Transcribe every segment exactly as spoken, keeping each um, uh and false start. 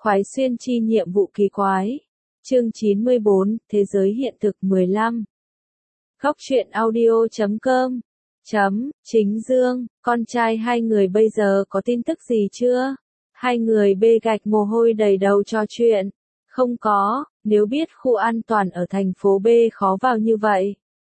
Khoái xuyên chi nhiệm vụ kỳ quái. Chương chín mươi bốn, Thế giới hiện thực mười lăm. Góc truyện audio chấm com. Chấm, Chính Dương, con trai hai người bây giờ có tin tức gì chưa? Hai người bê gạch mồ hôi đầy đầu trò chuyện. Không có, nếu biết khu an toàn ở thành phố B khó vào như vậy.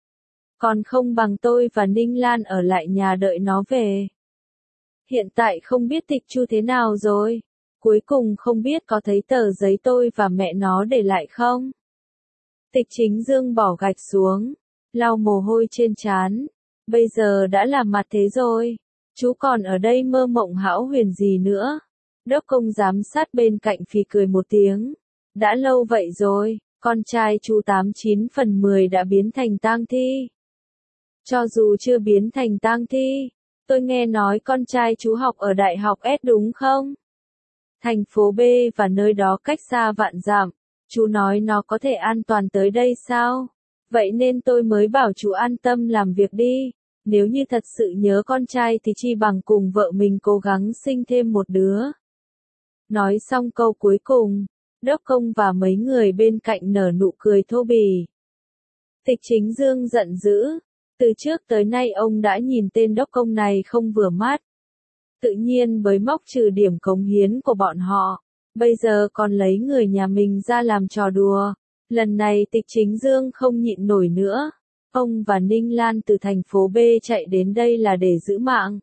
Còn không bằng tôi và Ninh Lan ở lại nhà đợi nó về. Hiện tại không biết Tịch Chu thế nào rồi. Cuối cùng không biết có thấy tờ giấy tôi và mẹ nó để lại không? Tịch Chính Dương bỏ gạch xuống, lau mồ hôi trên trán. Bây giờ đã làm mặt thế rồi, chú còn ở đây mơ mộng hão huyền gì nữa? Đốc công giám sát bên cạnh phì cười một tiếng. Đã lâu vậy rồi, con trai chú tám chín phần mười đã biến thành tang thi. Cho dù chưa biến thành tang thi, tôi nghe nói con trai chú học ở đại học S đúng không? Thành phố B và nơi đó cách xa vạn dặm, chú nói nó có thể an toàn tới đây sao? Vậy nên tôi mới bảo chú an tâm làm việc đi, nếu như thật sự nhớ con trai thì chi bằng cùng vợ mình cố gắng sinh thêm một đứa. Nói xong câu cuối cùng, Đốc công và mấy người bên cạnh nở nụ cười thô bỉ. Tịch Chính Dương giận dữ, từ trước tới nay ông đã nhìn tên Đốc công này không vừa mắt. Tự nhiên bới móc trừ điểm cống hiến của bọn họ, bây giờ còn lấy người nhà mình ra làm trò đùa. Lần này Tịch Chính Dương không nhịn nổi nữa. Ông và Ninh Lan từ thành phố B chạy đến đây là để giữ mạng,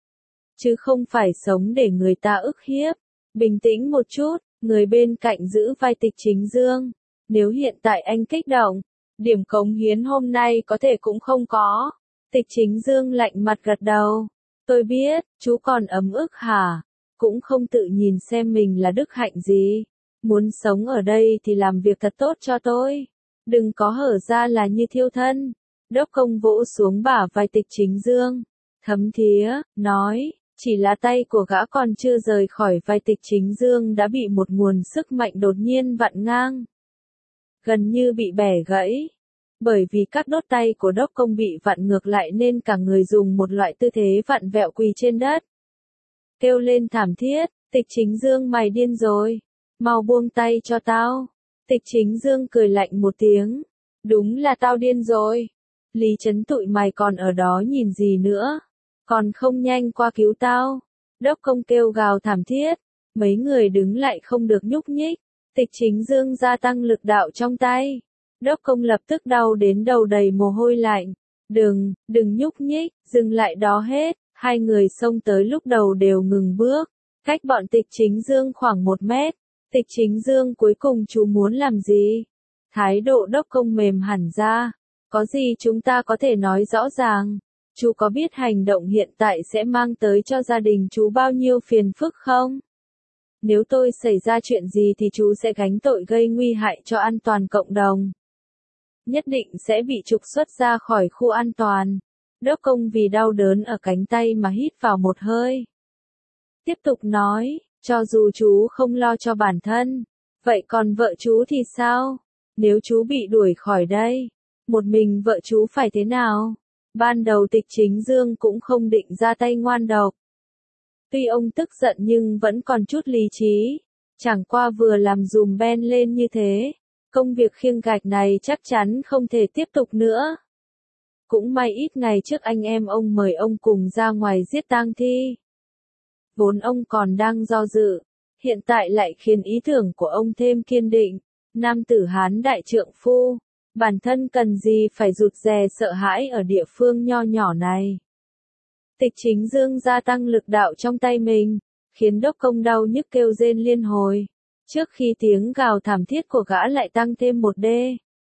chứ không phải sống để người ta ức hiếp. Bình tĩnh một chút, người bên cạnh giữ vai Tịch Chính Dương. Nếu hiện tại anh kích động, điểm cống hiến hôm nay có thể cũng không có. Tịch Chính Dương lạnh mặt gật đầu. Tôi biết, chú còn ấm ức hả? Cũng không tự nhìn xem mình là đức hạnh gì. Muốn sống ở đây thì làm việc thật tốt cho tôi. Đừng có hở ra là như thiêu thân. Đốc công vỗ xuống bả vai Tịch Chính Dương. Thấm thía, nói, chỉ là tay của gã còn chưa rời khỏi vai Tịch Chính Dương đã bị một nguồn sức mạnh đột nhiên vặn ngang. Gần như bị bẻ gãy. Bởi vì các đốt tay của Đốc công bị vặn ngược lại nên cả người dùng một loại tư thế vặn vẹo quỳ trên đất. Kêu lên thảm thiết, Tịch Chính Dương mày điên rồi. Mau buông tay cho tao. Tịch Chính Dương cười lạnh một tiếng. Đúng là tao điên rồi. Lý Trấn tụi mày còn ở đó nhìn gì nữa? Còn không nhanh qua cứu tao. Đốc công kêu gào thảm thiết. Mấy người đứng lại không được nhúc nhích. Tịch Chính Dương gia tăng lực đạo trong tay. Đốc công lập tức đau đến đầu đầy mồ hôi lạnh. Đừng, đừng nhúc nhích, dừng lại đó hết. Hai người xông tới lúc đầu đều ngừng bước. Cách bọn Tịch Chính Dương khoảng một mét. Tịch Chính Dương cuối cùng chú muốn làm gì? Thái độ Đốc công mềm hẳn ra. Có gì chúng ta có thể nói rõ ràng. Chú có biết hành động hiện tại sẽ mang tới cho gia đình chú bao nhiêu phiền phức không? Nếu tôi xảy ra chuyện gì thì chú sẽ gánh tội gây nguy hại cho an toàn cộng đồng. Nhất định sẽ bị trục xuất ra khỏi khu an toàn. Đốc công vì đau đớn ở cánh tay mà hít vào một hơi. Tiếp tục nói, cho dù chú không lo cho bản thân, vậy còn vợ chú thì sao? Nếu chú bị đuổi khỏi đây, một mình vợ chú phải thế nào? Ban đầu Tịch Chính Dương cũng không định ra tay ngoan độc. Tuy ông tức giận nhưng vẫn còn chút lý trí. Chẳng qua vừa làm dùm Ben lên như thế, công việc khiêng gạch này chắc chắn không thể tiếp tục nữa. Cũng may ít ngày trước anh em ông mời ông cùng ra ngoài giết tang thi. Vốn ông còn đang do dự, hiện tại lại khiến ý tưởng của ông thêm kiên định. Nam tử Hán đại trượng phu, bản thân cần gì phải rụt rè sợ hãi ở địa phương nho nhỏ này. Tịch Chính Dương gia tăng lực đạo trong tay mình, khiến Đốc công đau nhức kêu rên liên hồi. Trước khi tiếng gào thảm thiết của gã lại tăng thêm một đê.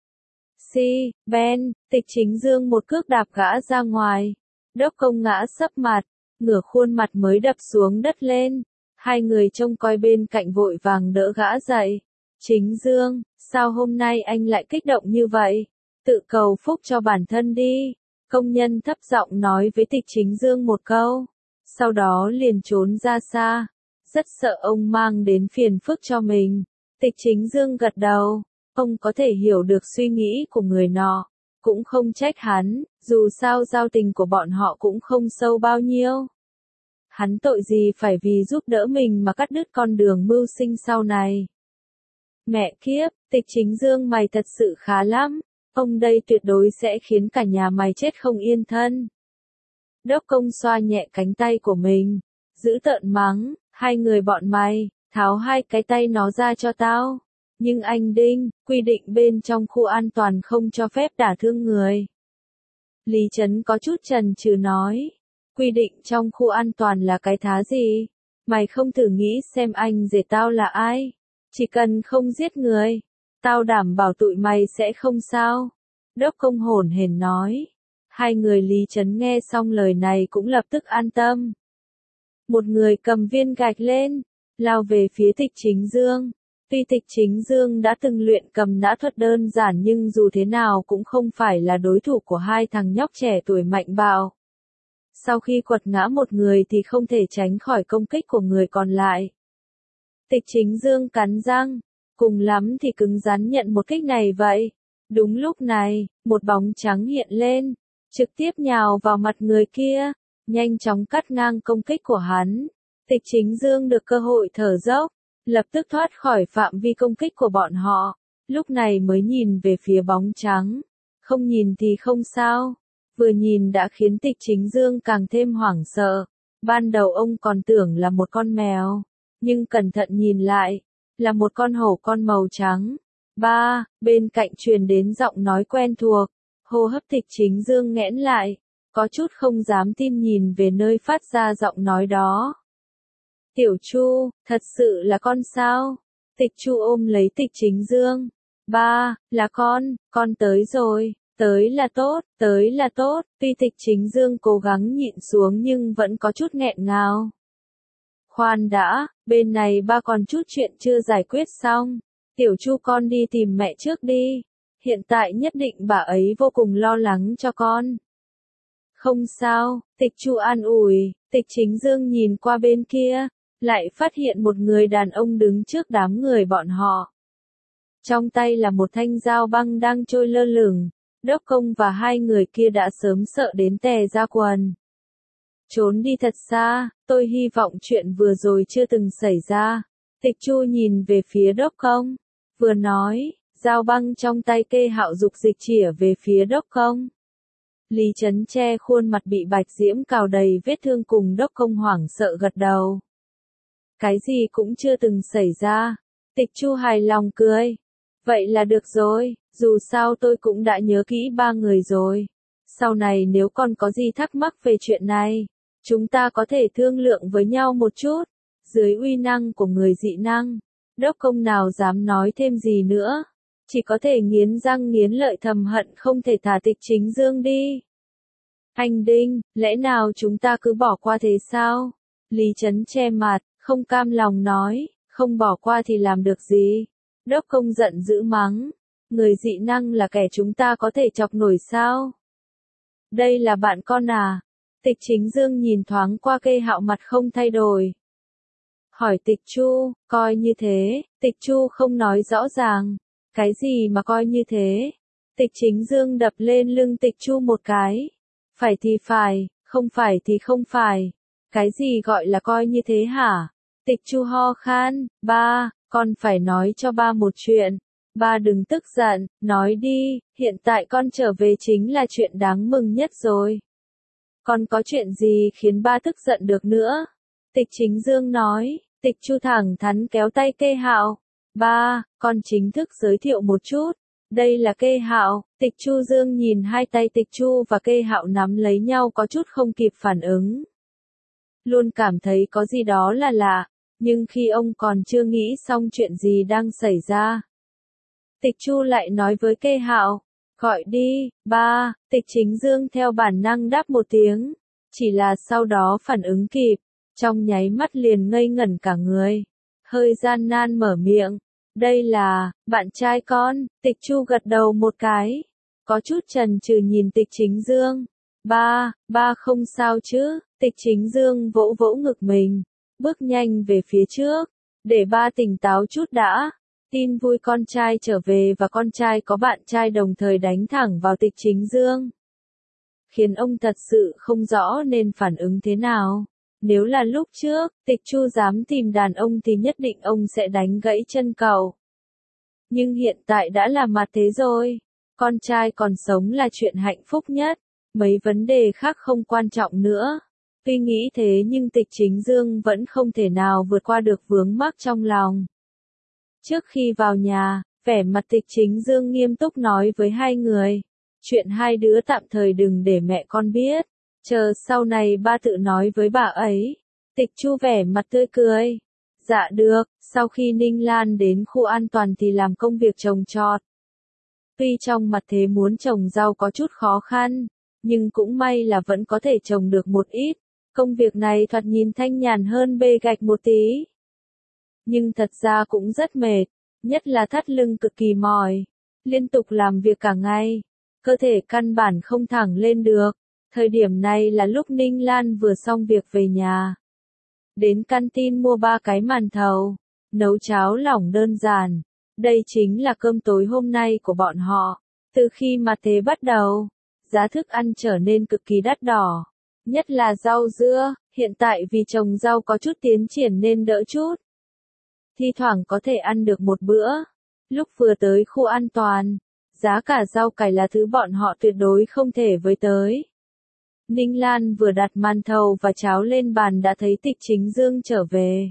Si, Ben, Tịch Chính Dương một cước đạp gã ra ngoài. Đốc công ngã sấp mặt, ngửa khuôn mặt mới đập xuống đất lên. Hai người trông coi bên cạnh vội vàng đỡ gã dậy. Chính Dương, sao hôm nay anh lại kích động như vậy? Tự cầu phúc cho bản thân đi. Công nhân thấp giọng nói với Tịch Chính Dương một câu. Sau đó liền trốn ra xa. Rất sợ ông mang đến phiền phức cho mình. Tịch Chính Dương gật đầu. Ông có thể hiểu được suy nghĩ của người nọ. Cũng không trách hắn, dù sao giao tình của bọn họ cũng không sâu bao nhiêu. Hắn tội gì phải vì giúp đỡ mình mà cắt đứt con đường mưu sinh sau này. Mẹ kiếp, Tịch Chính Dương mày thật sự khá lắm, ông đây tuyệt đối sẽ khiến cả nhà mày chết không yên thân. Đốc Công xoa nhẹ cánh tay của mình, giữ tợn mắng, hai người bọn mày, tháo hai cái tay nó ra cho tao. Nhưng anh Đinh, quy định bên trong khu an toàn không cho phép đả thương người. Lý Trấn có chút chần chừ nói, quy định trong khu an toàn là cái thá gì? Mày không thử nghĩ xem anh rể tao là ai? Chỉ cần không giết người, tao đảm bảo tụi mày sẽ không sao. Đốc Công hổn hển nói. Hai người Lý Trấn nghe xong lời này cũng lập tức an tâm. Một người cầm viên gạch lên, lao về phía Tịch Chính Dương. Tuy Tịch Chính Dương đã từng luyện cầm nã thuật đơn giản nhưng dù thế nào cũng không phải là đối thủ của hai thằng nhóc trẻ tuổi mạnh bạo. Sau khi quật ngã một người thì không thể tránh khỏi công kích của người còn lại. Tịch Chính Dương cắn răng, cùng lắm thì cứng rắn nhận một kích này vậy. Đúng lúc này, một bóng trắng hiện lên, trực tiếp nhào vào mặt người kia, nhanh chóng cắt ngang công kích của hắn. Tịch Chính Dương được cơ hội thở dốc, lập tức thoát khỏi phạm vi công kích của bọn họ, lúc này mới nhìn về phía bóng trắng. Không nhìn thì không sao, vừa nhìn đã khiến Tịch Chính Dương càng thêm hoảng sợ. Ban đầu ông còn tưởng là một con mèo, nhưng cẩn thận nhìn lại, là một con hổ con màu trắng. Ba, bên cạnh truyền đến giọng nói quen thuộc, hô hấp Tịch Chính Dương nghẽn lại, có chút không dám tin nhìn về nơi phát ra giọng nói đó. Tiểu Chu, thật sự là con sao? Tịch Chu ôm lấy Tịch Chính Dương. Ba, là con, con tới rồi, tới là tốt, tới là tốt. Tuy Tịch Chính Dương cố gắng nhịn xuống nhưng vẫn có chút nghẹn ngào. Khoan đã, bên này ba còn chút chuyện chưa giải quyết xong. Tiểu Chu con đi tìm mẹ trước đi. Hiện tại nhất định bà ấy vô cùng lo lắng cho con. Không sao, Tịch Chu an ủi. Tịch Chính Dương nhìn qua bên kia, lại phát hiện một người đàn ông đứng trước đám người bọn họ. Trong tay là một thanh dao băng đang trôi lơ lửng. Đốc Công và hai người kia đã sớm sợ đến tè ra quần. Trốn đi thật xa, tôi hy vọng chuyện vừa rồi chưa từng xảy ra. Tịch Chu nhìn về phía Đốc Công, vừa nói, dao băng trong tay Kê Hạo dục dịch chĩa về phía Đốc Công. Lý Trấn che khuôn mặt bị bạch diễm cào đầy vết thương cùng Đốc Công hoảng sợ gật đầu. Cái gì cũng chưa từng xảy ra. Tịch Chu hài lòng cười. Vậy là được rồi, dù sao tôi cũng đã nhớ kỹ ba người rồi. Sau này nếu còn có gì thắc mắc về chuyện này, chúng ta có thể thương lượng với nhau một chút. Dưới uy năng của người dị năng, Đốc Công nào dám nói thêm gì nữa. Chỉ có thể nghiến răng nghiến lợi thầm hận không thể thả Tịch Chính Dương đi. Anh Đinh, lẽ nào chúng ta cứ bỏ qua thế sao? Lý Trấn che mặt, không cam lòng nói, không bỏ qua thì làm được gì? Đốc Công giận dữ mắng, người dị năng là kẻ chúng ta có thể chọc nổi sao? Đây là bạn con à? Tịch Chính Dương nhìn thoáng qua Kê Hạo mặt không thay đổi. Hỏi Tịch Chu, coi như thế, Tịch Chu không nói rõ ràng. Cái gì mà coi như thế? Tịch Chính Dương đập lên lưng Tịch Chu một cái. Phải thì phải, không phải thì không phải. Cái gì gọi là coi như thế hả? Tịch Chu ho khan, ba, con phải nói cho ba một chuyện. Ba đừng tức giận, nói đi, hiện tại con trở về chính là chuyện đáng mừng nhất rồi. Con có chuyện gì khiến ba tức giận được nữa? Tịch Chính Dương nói. Tịch Chu thẳng thắn kéo tay Kê Hạo. Ba, con chính thức giới thiệu một chút. Đây là Kê Hạo. Tịch Chu Dương nhìn hai tay Tịch Chu và Kê Hạo nắm lấy nhau có chút không kịp phản ứng. Luôn cảm thấy có gì đó là lạ, nhưng khi ông còn chưa nghĩ xong chuyện gì đang xảy ra. Tịch Chu lại nói với Kê Hạo, gọi đi, ba. Tịch Chính Dương theo bản năng đáp một tiếng, chỉ là sau đó phản ứng kịp, trong nháy mắt liền ngây ngẩn cả người, hơi gian nan mở miệng. Đây là, bạn trai con. Tịch Chu gật đầu một cái, có chút chần chừ nhìn Tịch Chính Dương. Ba, ba không sao chứ? Tịch Chính Dương vỗ vỗ ngực mình, bước nhanh về phía trước, để ba tỉnh táo chút đã. Tin vui con trai trở về và con trai có bạn trai đồng thời đánh thẳng vào Tịch Chính Dương, khiến ông thật sự không rõ nên phản ứng thế nào. Nếu là lúc trước, Tịch Chu dám tìm đàn ông thì nhất định ông sẽ đánh gãy chân cậu. Nhưng hiện tại đã là mặt thế rồi. Con trai còn sống là chuyện hạnh phúc nhất. Mấy vấn đề khác không quan trọng nữa. Tuy nghĩ thế nhưng Tịch Chính Dương vẫn không thể nào vượt qua được vướng mắc trong lòng. Trước khi vào nhà, vẻ mặt Tịch Chính Dương nghiêm túc nói với hai người. Chuyện hai đứa tạm thời đừng để mẹ con biết. Chờ sau này ba tự nói với bà ấy. Tịch Chu vẻ mặt tươi cười. Dạ được, sau khi Ninh Lan đến khu an toàn thì làm công việc trồng trọt. Tuy trong mặt thế muốn trồng rau có chút khó khăn, nhưng cũng may là vẫn có thể trồng được một ít. Công việc này thoạt nhìn thanh nhàn hơn bê gạch một tí. Nhưng thật ra cũng rất mệt, nhất là thắt lưng cực kỳ mỏi. Liên tục làm việc cả ngày, cơ thể căn bản không thẳng lên được. Thời điểm này là lúc Ninh Lan vừa xong việc về nhà. Đến canteen mua ba cái màn thầu, nấu cháo lỏng đơn giản. Đây chính là cơm tối hôm nay của bọn họ. Từ khi mà thế bắt đầu, giá thức ăn trở nên cực kỳ đắt đỏ. Nhất là rau dưa, hiện tại vì trồng rau có chút tiến triển nên đỡ chút. Thi thoảng có thể ăn được một bữa. Lúc vừa tới khu an toàn, giá cả rau cải là thứ bọn họ tuyệt đối không thể với tới. Ninh Lan vừa đặt màn thầu và cháo lên bàn đã thấy Tịch Chính Dương trở về.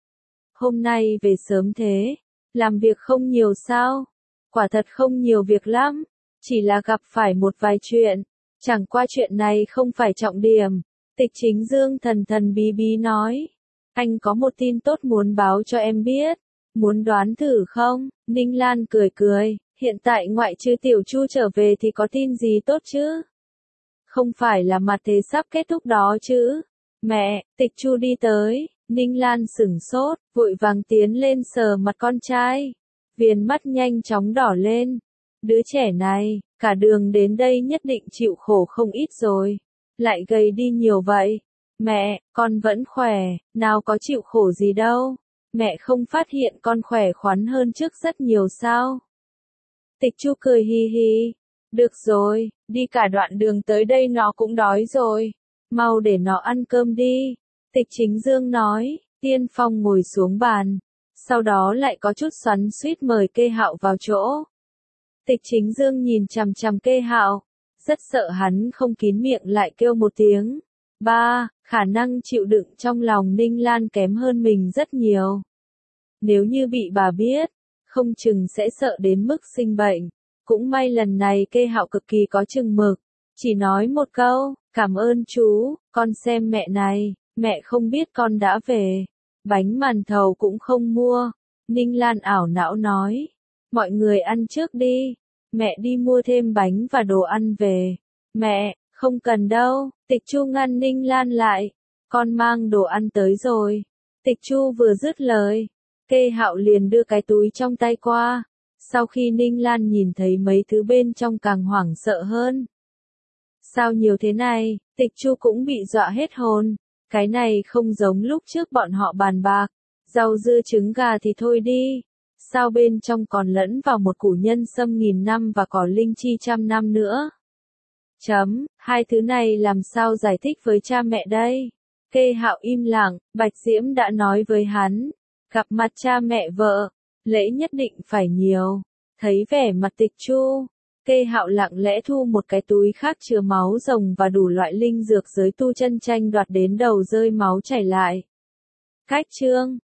Hôm nay về sớm thế, làm việc không nhiều sao? Quả thật không nhiều việc lắm, chỉ là gặp phải một vài chuyện, chẳng qua chuyện này không phải trọng điểm. Tịch Chính Dương thần thần bí bí nói, anh có một tin tốt muốn báo cho em biết, muốn đoán thử không? Ninh Lan cười cười, hiện tại ngoại trừ Tiểu Chu trở về thì có tin gì tốt chứ? Không phải là mặt thế sắp kết thúc đó chứ? Mẹ, Tịch Chu đi tới. Ninh Lan sửng sốt, vội vàng tiến lên sờ mặt con trai. Viền mắt nhanh chóng đỏ lên. Đứa trẻ này, cả đường đến đây nhất định chịu khổ không ít rồi. Lại gầy đi nhiều vậy. Mẹ, con vẫn khỏe, nào có chịu khổ gì đâu. Mẹ không phát hiện con khỏe khoắn hơn trước rất nhiều sao? Tịch Chu cười hi hi. Được rồi, đi cả đoạn đường tới đây nó cũng đói rồi. Mau để nó ăn cơm đi. Tịch Chính Dương nói, Tiên Phong ngồi xuống bàn, sau đó lại có chút xoắn xuýt mời Kê Hạo vào chỗ. Tịch Chính Dương nhìn chằm chằm Kê Hạo, rất sợ hắn không kín miệng lại kêu một tiếng. Ba, khả năng chịu đựng trong lòng Ninh Lan kém hơn mình rất nhiều. Nếu như bị bà biết, không chừng sẽ sợ đến mức sinh bệnh. Cũng may lần này Kê Hạo cực kỳ có chừng mực, chỉ nói một câu, cảm ơn chú, con xem mẹ này. Mẹ không biết con đã về. Bánh màn thầu cũng không mua. Ninh Lan ảo não nói. Mọi người ăn trước đi. Mẹ đi mua thêm bánh và đồ ăn về. Mẹ, không cần đâu. Tịch Chu ngăn Ninh Lan lại. Con mang đồ ăn tới rồi. Tịch Chu vừa dứt lời. Kê Hạo liền đưa cái túi trong tay qua. Sau khi Ninh Lan nhìn thấy mấy thứ bên trong càng hoảng sợ hơn. Sao nhiều thế này? Tịch Chu cũng bị dọa hết hồn. Cái này không giống lúc trước bọn họ bàn bạc. Rau dưa trứng gà thì thôi đi. Sao bên trong còn lẫn vào một củ nhân sâm nghìn năm và cỏ linh chi trăm năm nữa? Chấm, hai thứ này làm sao giải thích với cha mẹ đây? Kê Hạo im lặng, Bạch Diễm đã nói với hắn. Gặp mặt cha mẹ vợ, lễ nhất định phải nhiều. Thấy vẻ mặt Tịch Chu, Kê Hạo lặng lẽ thu một cái túi khác chứa máu rồng và đủ loại linh dược giới tu chân tranh đoạt đến đầu rơi máu chảy lại. Cách chương